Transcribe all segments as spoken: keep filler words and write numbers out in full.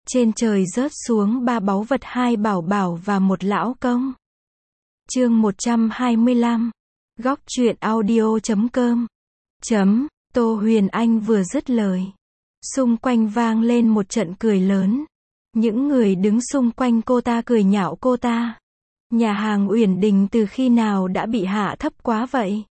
Trên trời rớt xuống ba báu vật, hai bảo bảo và một lão công. Chương một trăm hai mươi lăm. Góc truyện audio chấm com. Chấm, Tô Huyền Anh vừa dứt lời. Xung quanh vang lên một trận cười lớn. Những người đứng xung quanh cô ta cười nhạo cô ta. Nhà hàng Uyển Đình từ khi nào đã bị hạ thấp quá vậy?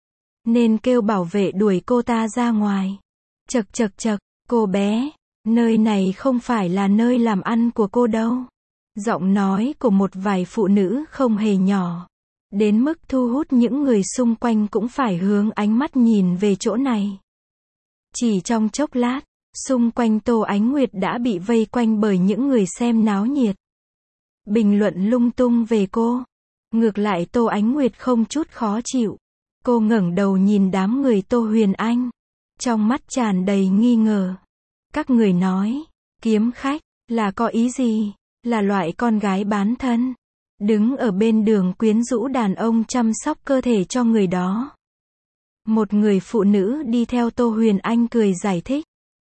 Nên kêu bảo vệ đuổi cô ta ra ngoài. Chậc chậc chậc, cô bé, nơi này không phải là nơi làm ăn của cô đâu. Giọng nói của một vài phụ nữ không hề nhỏ, đến mức thu hút những người xung quanh cũng phải hướng ánh mắt nhìn về chỗ này. Chỉ trong chốc lát, xung quanh Tô Ánh Nguyệt đã bị vây quanh bởi những người xem náo nhiệt. Bình luận lung tung về cô. Ngược lại Tô Ánh Nguyệt không chút khó chịu. Cô ngẩng đầu nhìn đám người Tô Huyền Anh, trong mắt tràn đầy nghi ngờ. Các người nói, kiếm khách, là có ý gì? Là loại con gái bán thân, đứng ở bên đường quyến rũ đàn ông chăm sóc cơ thể cho người đó. Một người phụ nữ đi theo Tô Huyền Anh cười giải thích.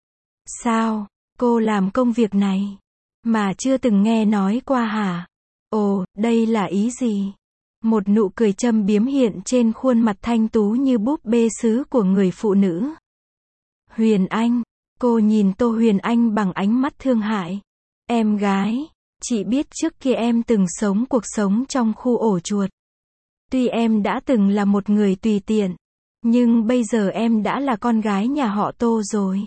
Sao, cô làm công việc này, mà chưa từng nghe nói qua hả? Ồ, đây là ý gì? Một nụ cười châm biếm hiện trên khuôn mặt thanh tú như búp bê sứ của người phụ nữ. Huyền Anh, cô nhìn Tô Huyền Anh bằng ánh mắt thương hại. Em gái, chị biết trước kia em từng sống cuộc sống trong khu ổ chuột. Tuy em đã từng là một người tùy tiện, nhưng bây giờ em đã là con gái nhà họ Tô rồi.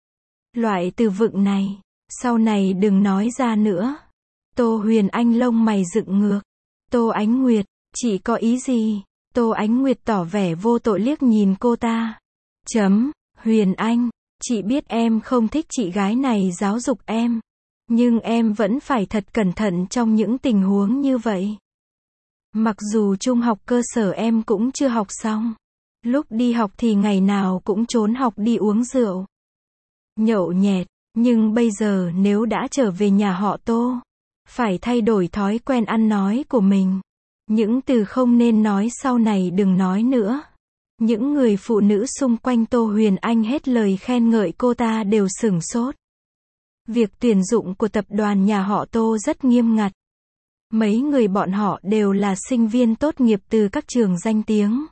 Loại từ vựng này, sau này đừng nói ra nữa. Tô Huyền Anh lông mày dựng ngược. Tô Ánh Nguyệt, chị có ý gì? Tô Ánh Nguyệt tỏ vẻ vô tội liếc nhìn cô ta. Chấm, Huyền Anh, chị biết em không thích chị gái này giáo dục em. Nhưng em vẫn phải thật cẩn thận trong những tình huống như vậy. Mặc dù trung học cơ sở em cũng chưa học xong. Lúc đi học thì ngày nào cũng trốn học đi uống rượu, nhậu nhẹt. Nhưng bây giờ nếu đã trở về nhà họ Tô, phải thay đổi thói quen ăn nói của mình. Những từ không nên nói sau này đừng nói nữa. Những người phụ nữ xung quanh Tô Huyền Anh hết lời khen ngợi cô ta đều sửng sốt. Việc tuyển dụng của tập đoàn nhà họ Tô rất nghiêm ngặt. Mấy người bọn họ đều là sinh viên tốt nghiệp từ các trường danh tiếng.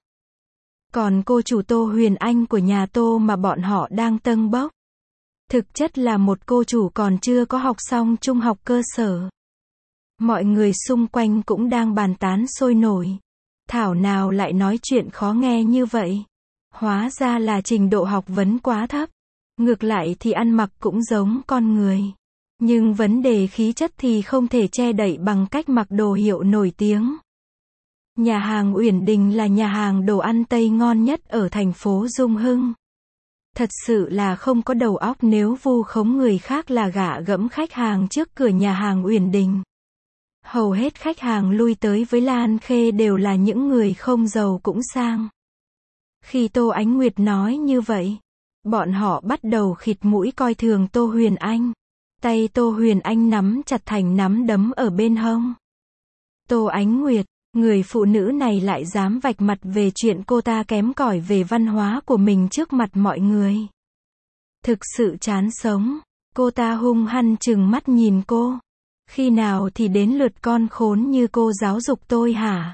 Còn cô chủ Tô Huyền Anh của nhà Tô mà bọn họ đang tâng bốc, thực chất là một cô chủ còn chưa có học xong trung học cơ sở. Mọi người xung quanh cũng đang bàn tán sôi nổi. Thảo nào lại nói chuyện khó nghe như vậy. Hóa ra là trình độ học vấn quá thấp. Ngược lại thì ăn mặc cũng giống con người. Nhưng vấn đề khí chất thì không thể che đậy bằng cách mặc đồ hiệu nổi tiếng. Nhà hàng Uyển Đình là nhà hàng đồ ăn Tây ngon nhất ở thành phố Dung Hưng. Thật sự là không có đầu óc nếu vu khống người khác là gạ gẫm khách hàng trước cửa nhà hàng Uyển Đình. Hầu hết khách hàng lui tới với Lan Khê đều là những người không giàu cũng sang. Khi Tô Ánh Nguyệt nói như vậy, bọn họ bắt đầu khịt mũi coi thường Tô Huyền Anh. Tay Tô Huyền Anh nắm chặt thành nắm đấm ở bên hông. Tô Ánh Nguyệt, người phụ nữ này lại dám vạch mặt về chuyện cô ta kém cỏi về văn hóa của mình trước mặt mọi người. Thực sự chán sống. Cô ta hung hăng trừng mắt nhìn cô. Khi nào thì đến lượt con khốn như cô giáo dục tôi hả?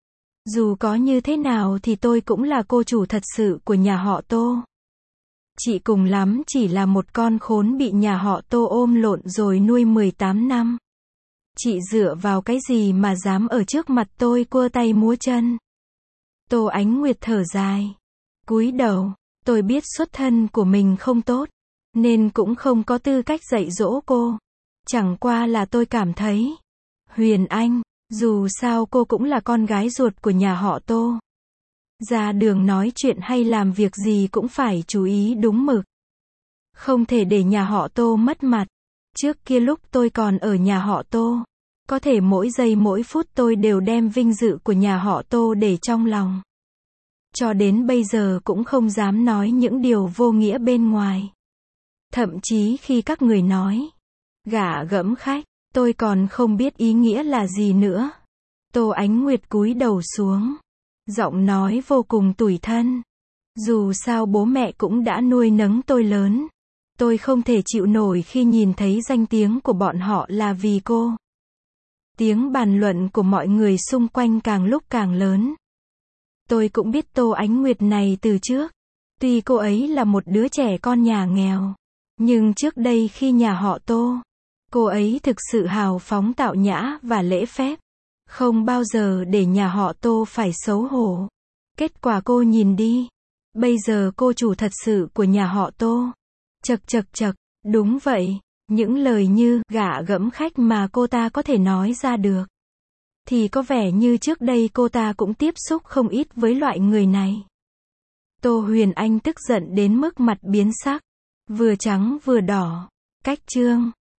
Dù có như thế nào thì tôi cũng là cô chủ thật sự của nhà họ Tô. Chị cùng lắm chỉ là một con khốn bị nhà họ Tô ôm lộn rồi nuôi mười tám năm. Chị dựa vào cái gì mà dám ở trước mặt tôi cua tay múa chân? Tô Ánh Nguyệt thở dài, cúi đầu. Tôi biết xuất thân của mình không tốt, nên cũng không có tư cách dạy dỗ cô. Chẳng qua là tôi cảm thấy, Huyền Anh, dù sao cô cũng là con gái ruột của nhà họ Tô. Ra đường nói chuyện hay làm việc gì cũng phải chú ý đúng mực. Không thể để nhà họ Tô mất mặt. Trước kia lúc tôi còn ở nhà họ Tô, có thể mỗi giây mỗi phút tôi đều đem vinh dự của nhà họ Tô để trong lòng. Cho đến bây giờ cũng không dám nói những điều vô nghĩa bên ngoài. Thậm chí khi các người nói gạ gẫm khách, tôi còn không biết ý nghĩa là gì nữa. Tô Ánh Nguyệt cúi đầu xuống, giọng nói vô cùng tủi thân. Dù sao bố mẹ cũng đã nuôi nấng tôi lớn. Tôi không thể chịu nổi khi nhìn thấy danh tiếng của bọn họ là vì cô. Tiếng bàn luận của mọi người xung quanh càng lúc càng lớn. Tôi cũng biết Tô Ánh Nguyệt này từ trước. Tuy cô ấy là một đứa trẻ con nhà nghèo, nhưng trước đây khi nhà họ Tô, cô ấy thực sự hào phóng tao nhã và lễ phép. Không bao giờ để nhà họ Tô phải xấu hổ. Kết quả cô nhìn đi. Bây giờ cô chủ thật sự của nhà họ Tô. Chật chật chật, đúng vậy. Những lời như gạ gẫm khách mà cô ta có thể nói ra được. Thì có vẻ như trước đây cô ta cũng tiếp xúc không ít với loại người này. Tô Huyền Anh tức giận đến mức mặt biến sắc. Vừa trắng vừa đỏ. Cách chương